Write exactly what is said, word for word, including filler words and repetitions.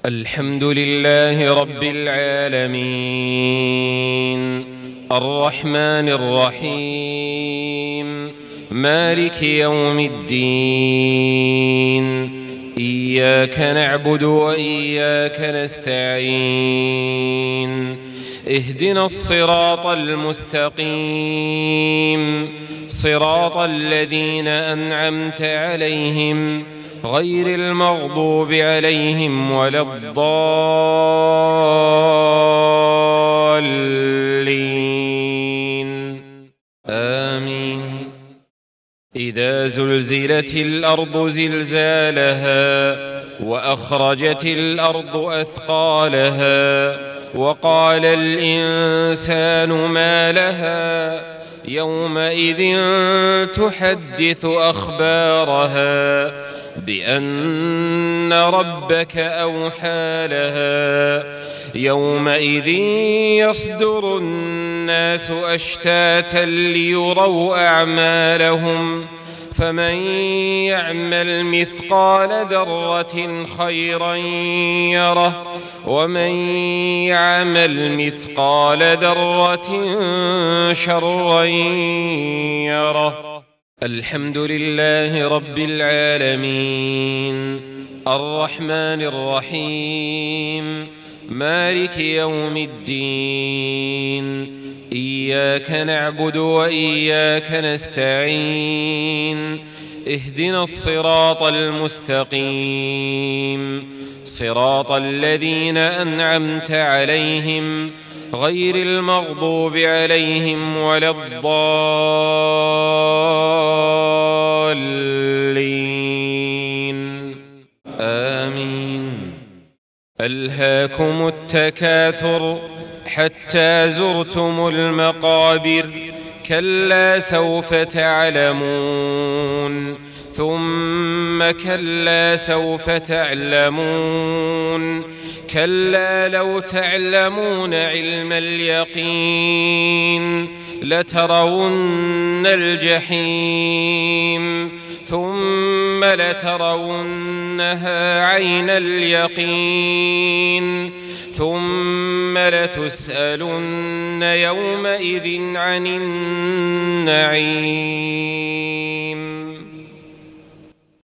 الحمد لله رب العالمين الرحمن الرحيم مالك يوم الدين إياك نعبد وإياك نستعين اهدنا الصراط المستقيم صراط الذين أنعمت عليهم غير المغضوب عليهم ولا الضالين آمين. إذا زلزلت الأرض زلزالها وأخرجت الأرض أثقالها وقال الإنسان ما لها يومئذ تحدث أخبارها بأن ربك أوحى لها يومئذ يصدر الناس أشتاتا ليروا أعمالهم فمن يعمل مثقال ذرة خيرا يره ومن يعمل مثقال ذرة شرا يره. الحمد لله رب العالمين الرحمن الرحيم مالك يوم الدين إياك نعبد وإياك نستعين اهدنا الصراط المستقيم صراط الذين أنعمت عليهم غير المغضوب عليهم ولا الضالين آمين. ألهاكم التكاثر حتى زرتم المقابر كلا سوف تعلمون ثم كلا سوف تعلمون كلا لو تعلمون علم اليقين لترون الجحيم ثم لترونها عين اليقين ثم لتسألن يومئذ عن النعيم.